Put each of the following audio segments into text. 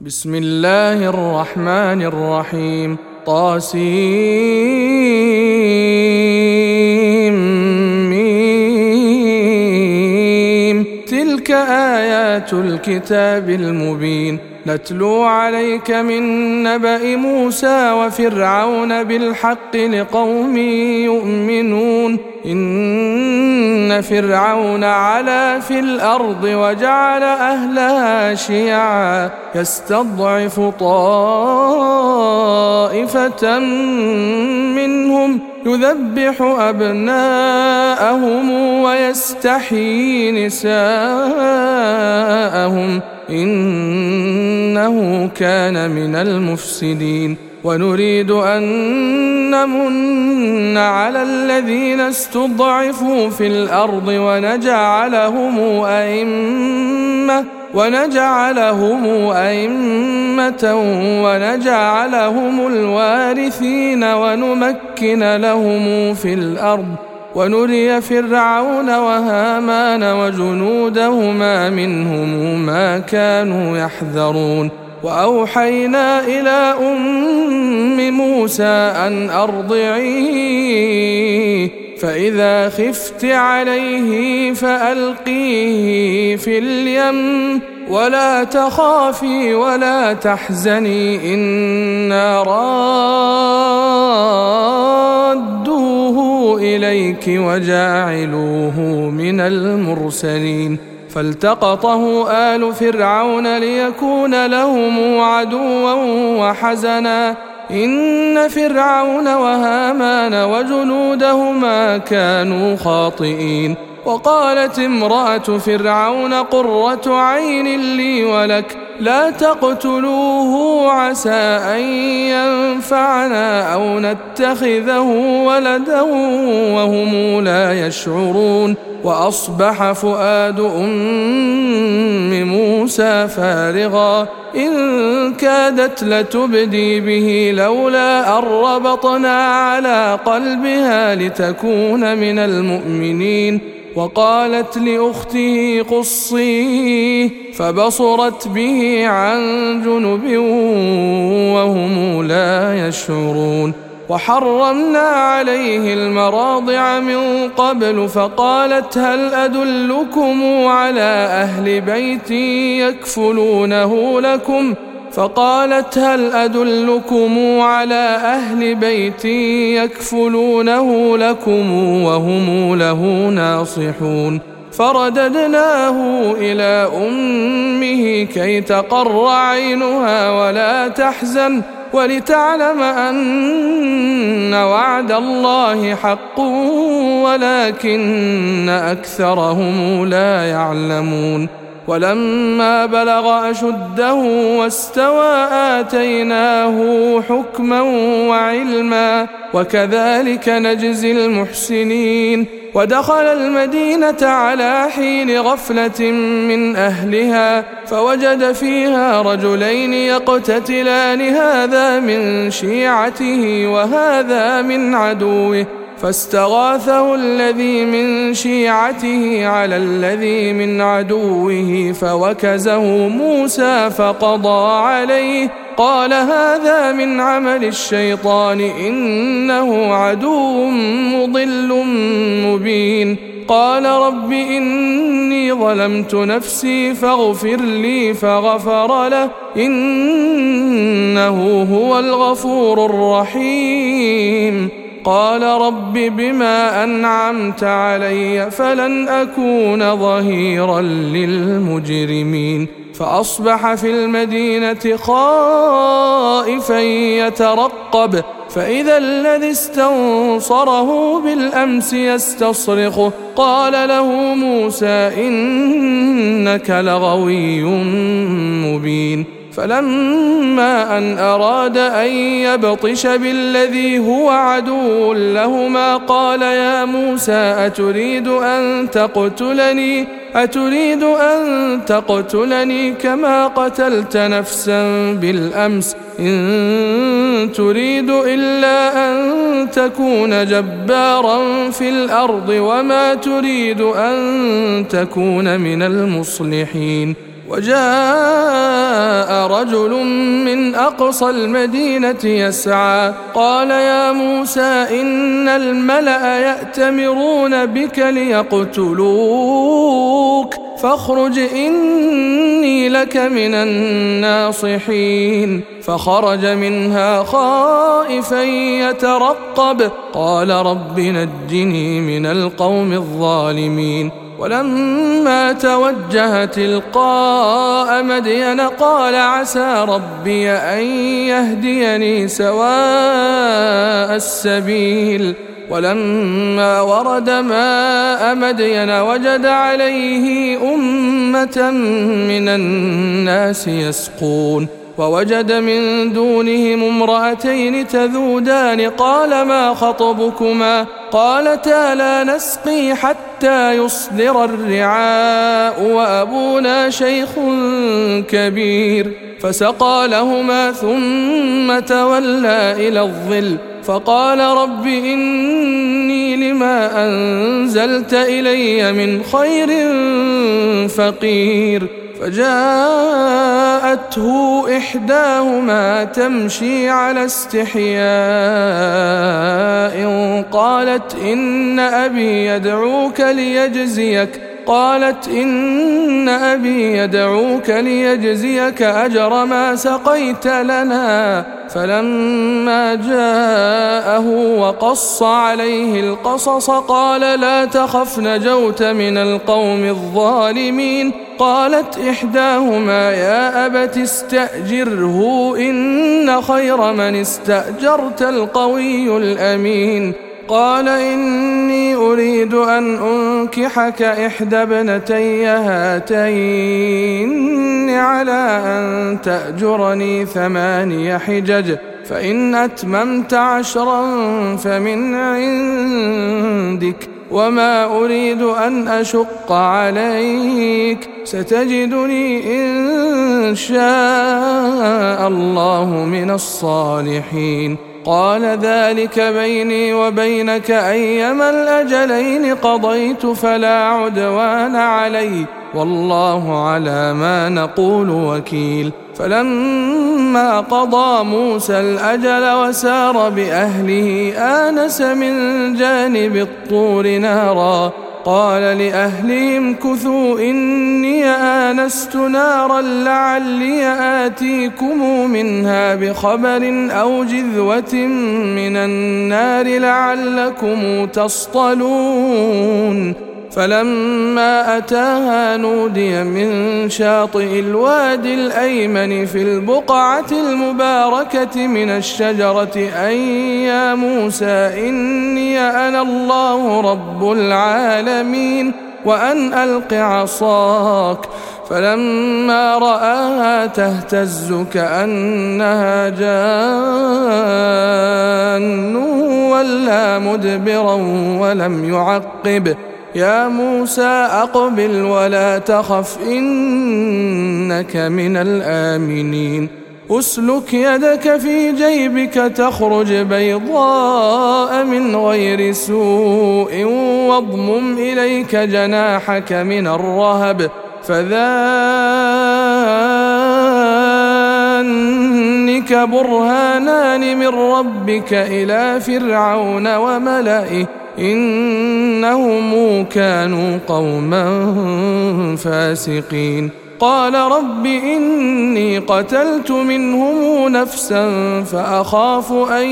بسم الله الرحمن الرحيم طاسيم تلك آيات الكتاب المبين نتلو عليك من نبأ موسى وفرعون بالحق لقوم يؤمنون إن فرعون علا في الأرض وجعل أهلها شيعا يستضعف طائفة منهم يذبح أبناءهم ويستحيي نساءهم إنه كان من المفسدين ونريد أن نمن على الذين استضعفوا في الأرض ونجعلهم أئمة ونجعلهم الوارثين ونمكن لهم في الأرض ونري فرعون وهامان وجنودهما منهم ما كانوا يحذرون وأوحينا إلى أم موسى أن أرضعيه فإذا خفت عليه فألقيه في اليم ولا تخافي ولا تحزني إنا رادوه إليك وجاعلوه من المرسلين فالتقطه آل فرعون ليكون لهم عدوا وحزنا إن فرعون وهامان وجنودهما كانوا خاطئين وقالت امرأة فرعون قرة عين لي ولك لا تقتلوه عسى أن ينفعنا أو نتخذه ولدا وهم لا يشعرون وأصبح فؤاد أم موسى فارغا إن كادت لتبدي به لولا أن ربطنا على قلبها لتكون من المؤمنين وقالت لأخته قصيه فبصرت به عن جنب وهم لا يشعرون وحرمنا عليه المراضع من قبل فقالت هل أدلكم على أهل بيت يكفلونه لكم وهم له ناصحون فرددناه إلى أمه كي تقر عينها ولا تحزن ولتعلم أن وعد الله حق ولكن أكثرهم لا يعلمون ولما بلغ أشده واستوى آتيناه حكما وعلما وكذلك نجزي المحسنين ودخل المدينة على حين غفلة من أهلها فوجد فيها رجلين يقتتلان هذا من شيعته وهذا من عدوه فاستغاثه الذي من شيعته على الذي من عدوه فوكزه موسى فقضى عليه قال هذا من عمل الشيطان إنه عدو مضل مبين قال رب إني ظلمت نفسي فاغفر لي فغفر له إنه هو الغفور الرحيم قال رب بما أنعمت علي فلن أكون ظهيرا للمجرمين فأصبح في المدينة خائفا يترقب فإذا الذي استنصره بالأمس يستصرخه قال له موسى إنك لغوي مبين فلما أن أراد أن يبطش بالذي هو عدو لهما قال يا موسى أتريد أن تقتلني كما قتلت نفسا بالأمس إن تريد إلا أن تكون جبارا في الأرض وما تريد أن تكون من المصلحين وجاء رجل من أقصى المدينة يسعى قال يا موسى إن الملأ يأتمرون بك ليقتلوك فاخرج إني لك من الناصحين فخرج منها خائفا يترقب قال رب نجني من القوم الظالمين ولما توجه تلقاء مدين قال عسى ربي أن يهديني سواء السبيل ولما ورد ماء مدين وجد عليه أمة من الناس يسقون ووجد من دونهم امرأتين تذودان قال ما خطبكما قالتا لا نسقي حتى يصدر الرعاء وأبونا شيخ كبير فسقى لهما ثم تولى إلى الظل فقال رب إني لما أنزلت إلي من خير فقير فجاءته إحداهما تمشي على استحياء قالت إن أبي يدعوك ليجزيك أجر ما سقيت لنا فلما جاءه وقص عليه القصص قال لا تخف نجوت من القوم الظالمين قالت إحداهما يا أبت استأجره إن خير من استأجرت القوي الأمين قال إني أريد أن أنكحك إحدى ابنتي هاتين على أن تأجرني 8 حجج فإن أتممت 10 فمن عندك وما أريد أن أشق عليك ستجدني إن شاء الله من الصالحين قال ذلك بيني وبينك أيما الأجلين قضيت فلا عدوان علي والله على ما نقول وكيل فلما قضى موسى الأجل وسار بأهله آنس من جانب الطور نارا قال لأهلهم امكثوا إني آنست نارا لعلي آتيكم منها بخبر أو جذوة من النار لعلكم تصطلون فلما أتاها نودي من شاطئ الوادي الأيمن في البقعة المباركة من الشجرة أن يا موسى إني أنا الله رب العالمين وأن ألق عصاك فلما رآها تهتز كأنها جان ولا مدبرا ولم يعقب يا موسى أقبل ولا تخف إنك من الآمنين أسلك يدك في جيبك تخرج بيضاء من غير سوء واضمم إليك جناحك من الرهب فذلك برهانان من ربك إلى فرعون وملئه إنهم كانوا قوما فاسقين قال رب إني قتلت منهم نفسا فأخاف أن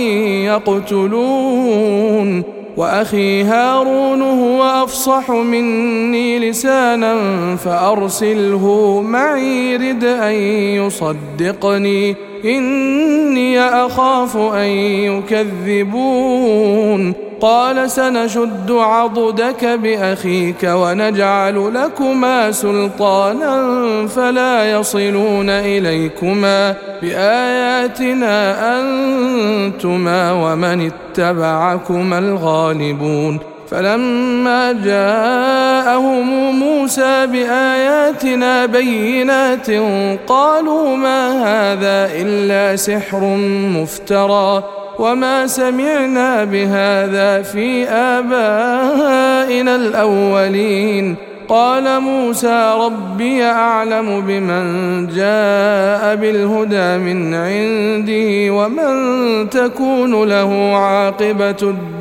يقتلون وأخي هارون هو أفصح مني لسانا فأرسله معي رد أن يصدقني إني أخاف أن يكذبون قال سنشد عضدك بأخيك ونجعل لكما سلطانا فلا يصلون إليكما بآياتنا أنتما ومن اتبعكما الغالبون فلما جاءهم موسى بآياتنا بينات قالوا ما هذا إلا سحر مفترى وما سمعنا بهذا في آبائنا الأولين قال موسى ربي أعلم بمن جاء بالهدى من عنده ومن تكون له عاقبة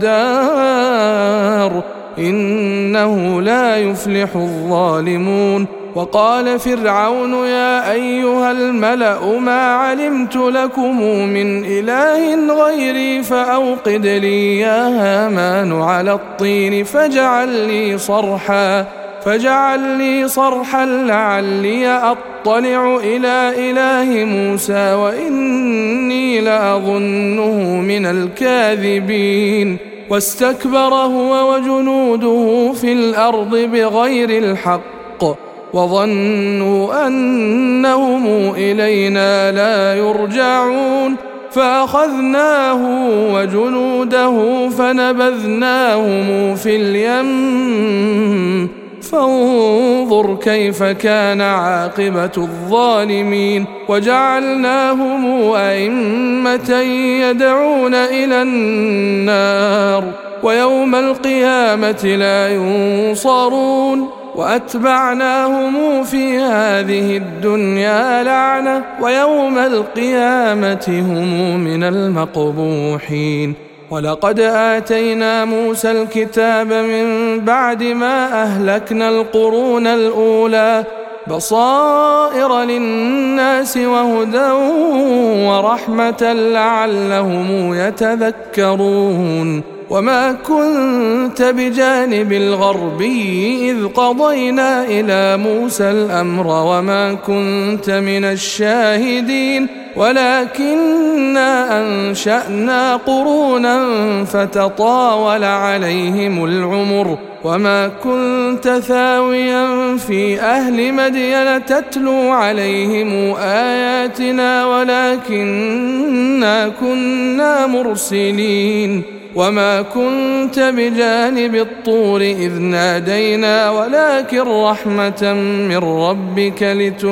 الدار إنه لا يفلح الظالمون. وقال فرعون يا أيها الملأ ما علمت لكم من إله غيري فأوقد لي يا هامان على الطين فاجعل لي صرحا لعلي أطلع إلى إله موسى وإني لأظنه من الكاذبين. واستكبر هو وجنوده في الأرض بغير الحق وظنوا أنهم إلينا لا يرجعون فأخذناه وجنوده فنبذناهم في اليم فانظر كيف كان عاقبة الظالمين. وجعلناهم أئمة يدعون إلى النار ويوم القيامة لا ينصرون. وأتبعناهم في هذه الدنيا لعنة ويوم القيامة هم من المقبوحين. ولقد آتينا موسى الكتاب من بعد ما أهلكنا القرون الأولى بصائر للناس وهدى ورحمة لعلهم يتذكرون. وما كنت بجانب الغربي إذ قضينا إلى موسى الأمر وما كنت من الشاهدين ولكننا أنشأنا قرونا فتطاول عليهم العمر وما كنت ثاويا في أهل مدين تتلو عليهم آياتنا ولكننا كنا مرسلين. وما كنت بجانب الطور إذ نادينا ولكن رحمة من ربك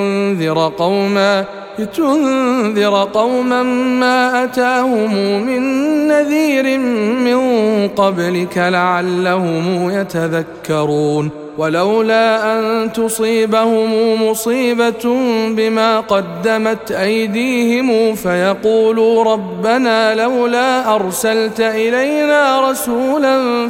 لتنذر قوما ما أتاهم من نذير من قبلك لعلهم يتذكرون. ولولا أن تصيبهم مصيبة بما قدمت أيديهم فيقولوا ربنا لولا أرسلت إلينا رسولا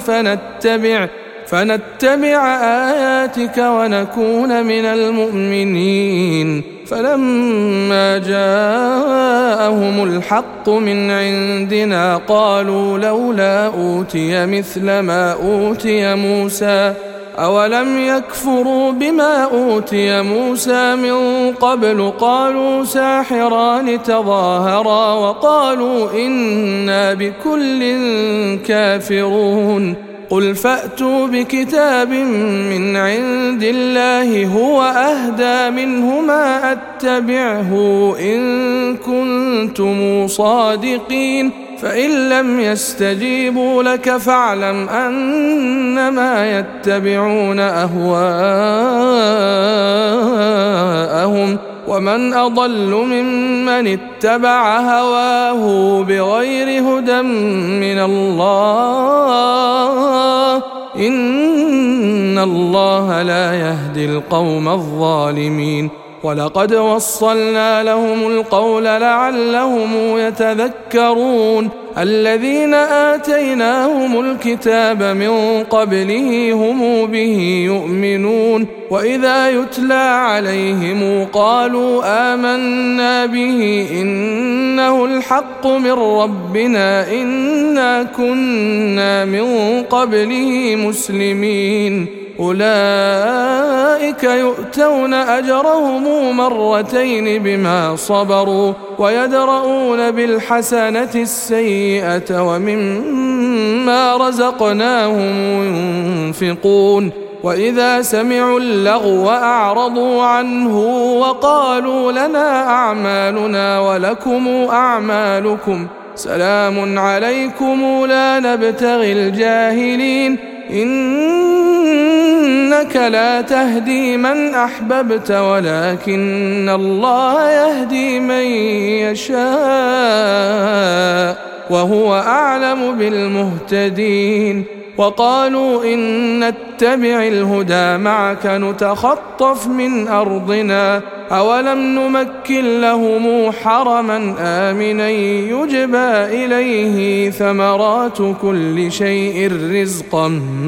فنتبع آياتك ونكون من المؤمنين. فلما جاءهم الحق من عندنا قالوا لولا أوتي مثل ما أوتي موسى أولم يكفروا بما أوتي موسى من قبل قالوا ساحران تظاهرا وقالوا إنا بكل كافرون. قل فأتوا بكتاب من عند الله هو أهدى منهما أتبعه إن كنتم صادقين فإن لم يستجيبوا لك فاعلم أنما يتبعون أهواءهم ومن أضل ممن اتبع هواه بغير هدى من الله إن الله لا يهدي القوم الظالمين. ولقد وصلنا لهم القول لعلهم يتذكرون. الذين آتيناهم الكتاب من قبله هم به يؤمنون وإذا يتلى عليهم قالوا آمنا به إنه الحق من ربنا إنا كنا من قبله مسلمين. أولئك يؤتون أجرهم مرتين بما صبروا ويدرؤون بالحسنة السيئة ومما رزقناهم ينفقون. وإذا سمعوا اللغو أعرضوا عنه وقالوا لنا أعمالنا ولكم أعمالكم سلام عليكم لا نبتغي الجاهلين إنك لا تهدي من أحببت ولكن الله يهدي من يشاء وهو أعلم بالمهتدين. وقالوا إن نتبع الهدى معك نتخطف من أرضنا أولم نمكن لهم حرما آمنا يجبى إليه ثمرات كل شيء رزقا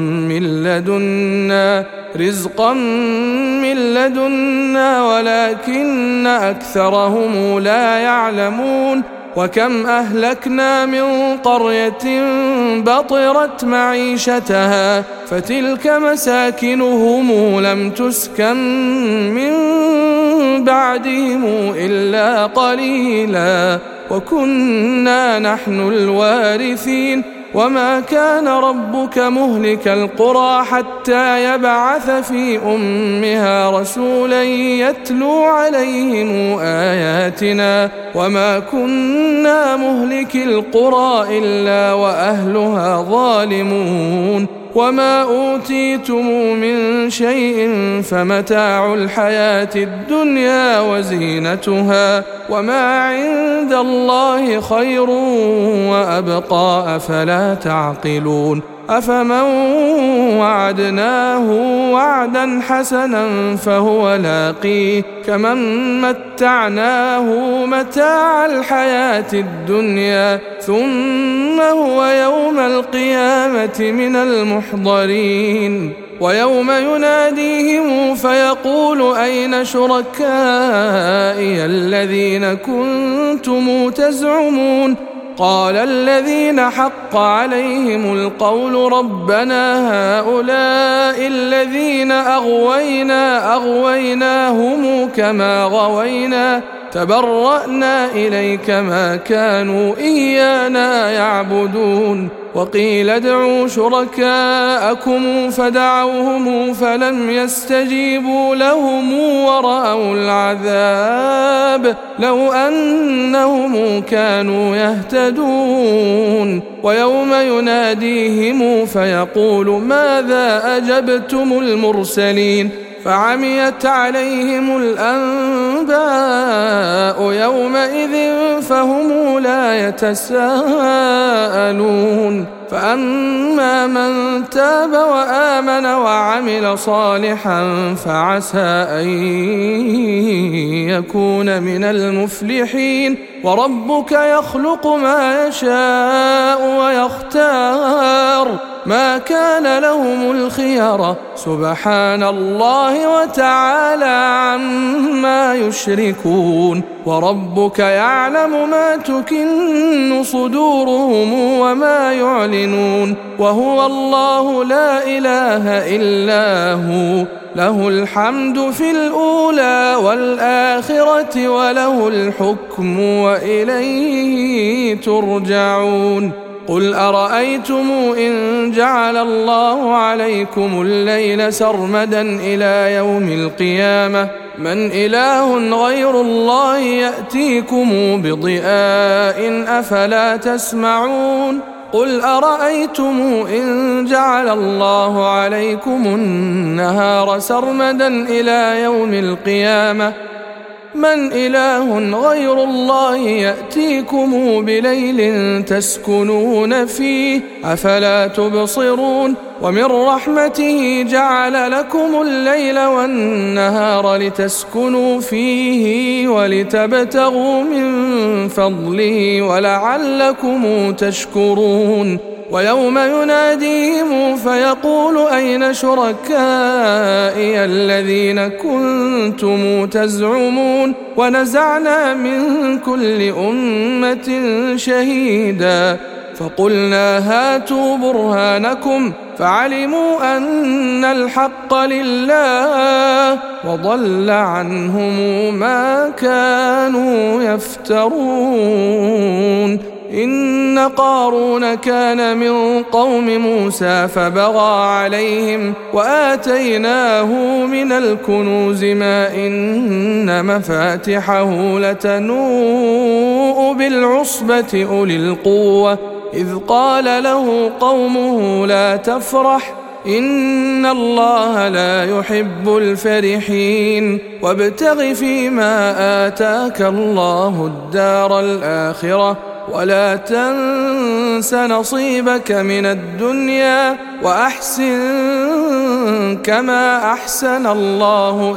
من لدنا ولكن أكثرهم لا يعلمون وكم أهلكنا من قرية بطرت معيشتها فتلك مساكنهم لم تسكن من بعدهم إلا قليلا وكنا نحن الوارثين وما كان ربك مهلك القرى حتى يبعث في أمها رسولا يتلو عليهم آياتنا وما كنا مهلك القرى إلا وأهلها ظالمون وما أوتيتم من شيء فمتاع الحياة الدنيا وزينتها وما عند الله خير وأبقى أفلا تعقلون أفمن وعدناه وعدا حسنا فهو لاقيه كمن متعناه متاع الحياة الدنيا ثم هو يوم القيامة من المحضرين ويوم يناديهم فيقول أين شركائي الذين كنتم تزعمون قال الذين حق عليهم القول ربنا هؤلاء الذين أغويناهم كما غوينا تبرأنا إليك ما كانوا إيانا يعبدون وقيل ادعوا شركاءكم فدعوهم فلم يستجيبوا لهم ورأوا العذاب لو أنهم كانوا يهتدون ويوم يناديهم فيقول ماذا أجبتم المرسلين فعميت عليهم الأنباء يومئذ فهم لا يتساءلون فأما من تاب وآمن وعمل صالحا فعسى أن يكون من المفلحين وربك يخلق ما يشاء ويختار ما كان لهم الخيرة سبحان الله وتعالى عما يشركون وربك يعلم ما تكن صدورهم وما يعلنون وهو الله لا إله إلا هو له الحمد في الأولى والآخرة وله الحكم وإليه ترجعون قل أرأيتم إن جعل الله عليكم الليل سرمدا إلى يوم القيامة من إله غير الله يأتيكم بضياء أفلا تسمعون قل أرأيتم إن جعل الله عليكم النهار سرمدا إلى يوم القيامة من إله غير الله يأتيكم بليل تسكنون فيه أفلا تبصرون ومن رحمته جعل لكم الليل والنهار لتسكنوا فيه ولتبتغوا من فضله ولعلكم تشكرون ويوم يناديهم فيقول أين شركائي الذين كنتم تزعمون ونزعنا من كل أمة شهيدا فقلنا هاتوا برهانكم فعلموا أن الحق لله وضل عنهم ما كانوا يفترون إن قارون كان من قوم موسى فبغى عليهم وآتيناه من الكنوز ما إن مفاتحه لتنوء بالعصبة أولي القوة إذ قال له قومه لا تفرح إن الله لا يحب الفرحين وابتغ فيما آتاك الله الدار الآخرة ولا تنس تنس نصيبك من الدنيا وأحسن كما أحسن الله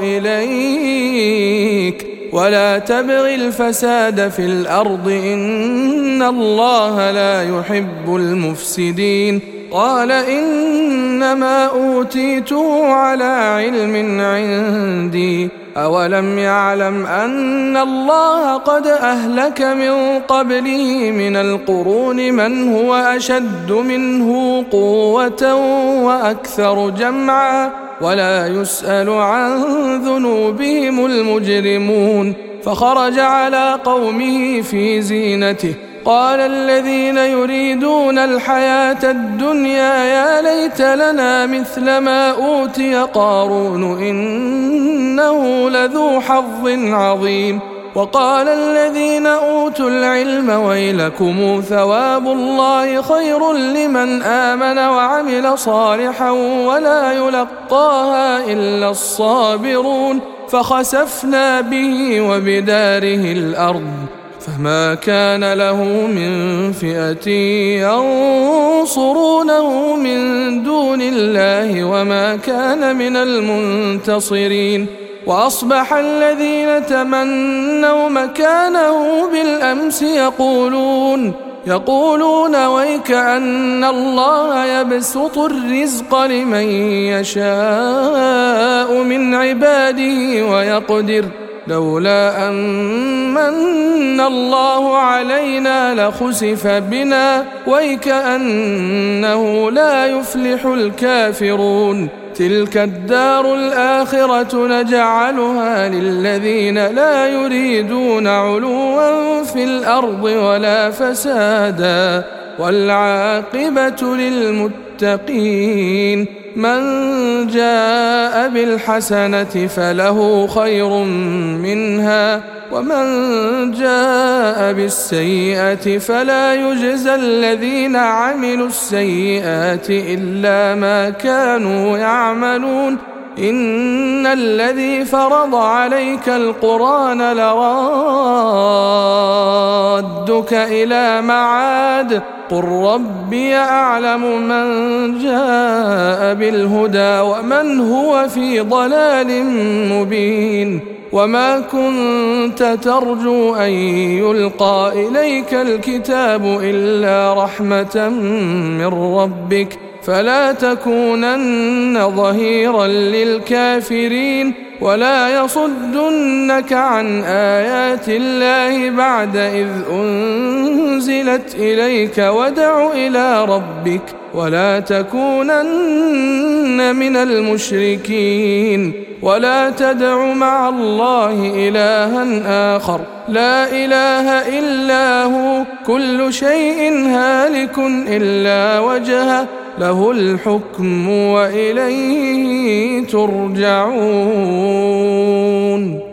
إليك ولا تبغ الفساد في الأرض إن الله لا يحب المفسدين. قال إنما أوتيته على علم عندي أولم يعلم أن الله قد أهلك من قبله من القرون من هو أشد منه قوة وأكثر جمعا ولا يسأل عن ذنوبهم المجرمون. فخرج على قومه في زينته قال الذين يريدون الحياة الدنيا يا ليت لنا مثل ما أوتي قارون إنه لذو حظ عظيم. وقال الذين أوتوا العلم ويلكم ثواب الله خير لمن آمن وعمل صالحا ولا يلقاها إلا الصابرون. فخسفنا به وبداره الأرض فما كان له من فئة ينصرونه من دون الله وما كان من المنتصرين. وأصبح الذين تمنوا مكانه بالأمس يقولون ويك أن الله يبسط الرزق لمن يشاء من عباده ويقدر لولا أمن الله علينا لخسف بنا ويكأنه لا يفلح الكافرون. تلك الدار الآخرة نجعلها للذين لا يريدون علوا في الأرض ولا فسادا والعاقبة للمتقين. من جاء بالحسنة فله خير منها ومن جاء بالسيئة فلا يجزى الذين عملوا السيئات إلا ما كانوا يعملون. إن الذي فرض عليك القرآن لرادك إلى معاد قل ربي أعلم من جاء بالهدى ومن هو في ضلال مبين. وما كنت ترجو أن يلقى إليك الكتاب إلا رحمة من ربك فلا تكونن ظهيرا للكافرين ولا يصدنك عن آيات الله بعد إذ أنزلت إليك وادع إلى ربك ولا تكونن من المشركين. ولا تدع مع الله إلها آخر لا إله إلا هو كل شيء هالك إلا وجهه له الحكم وإليه ترجعون.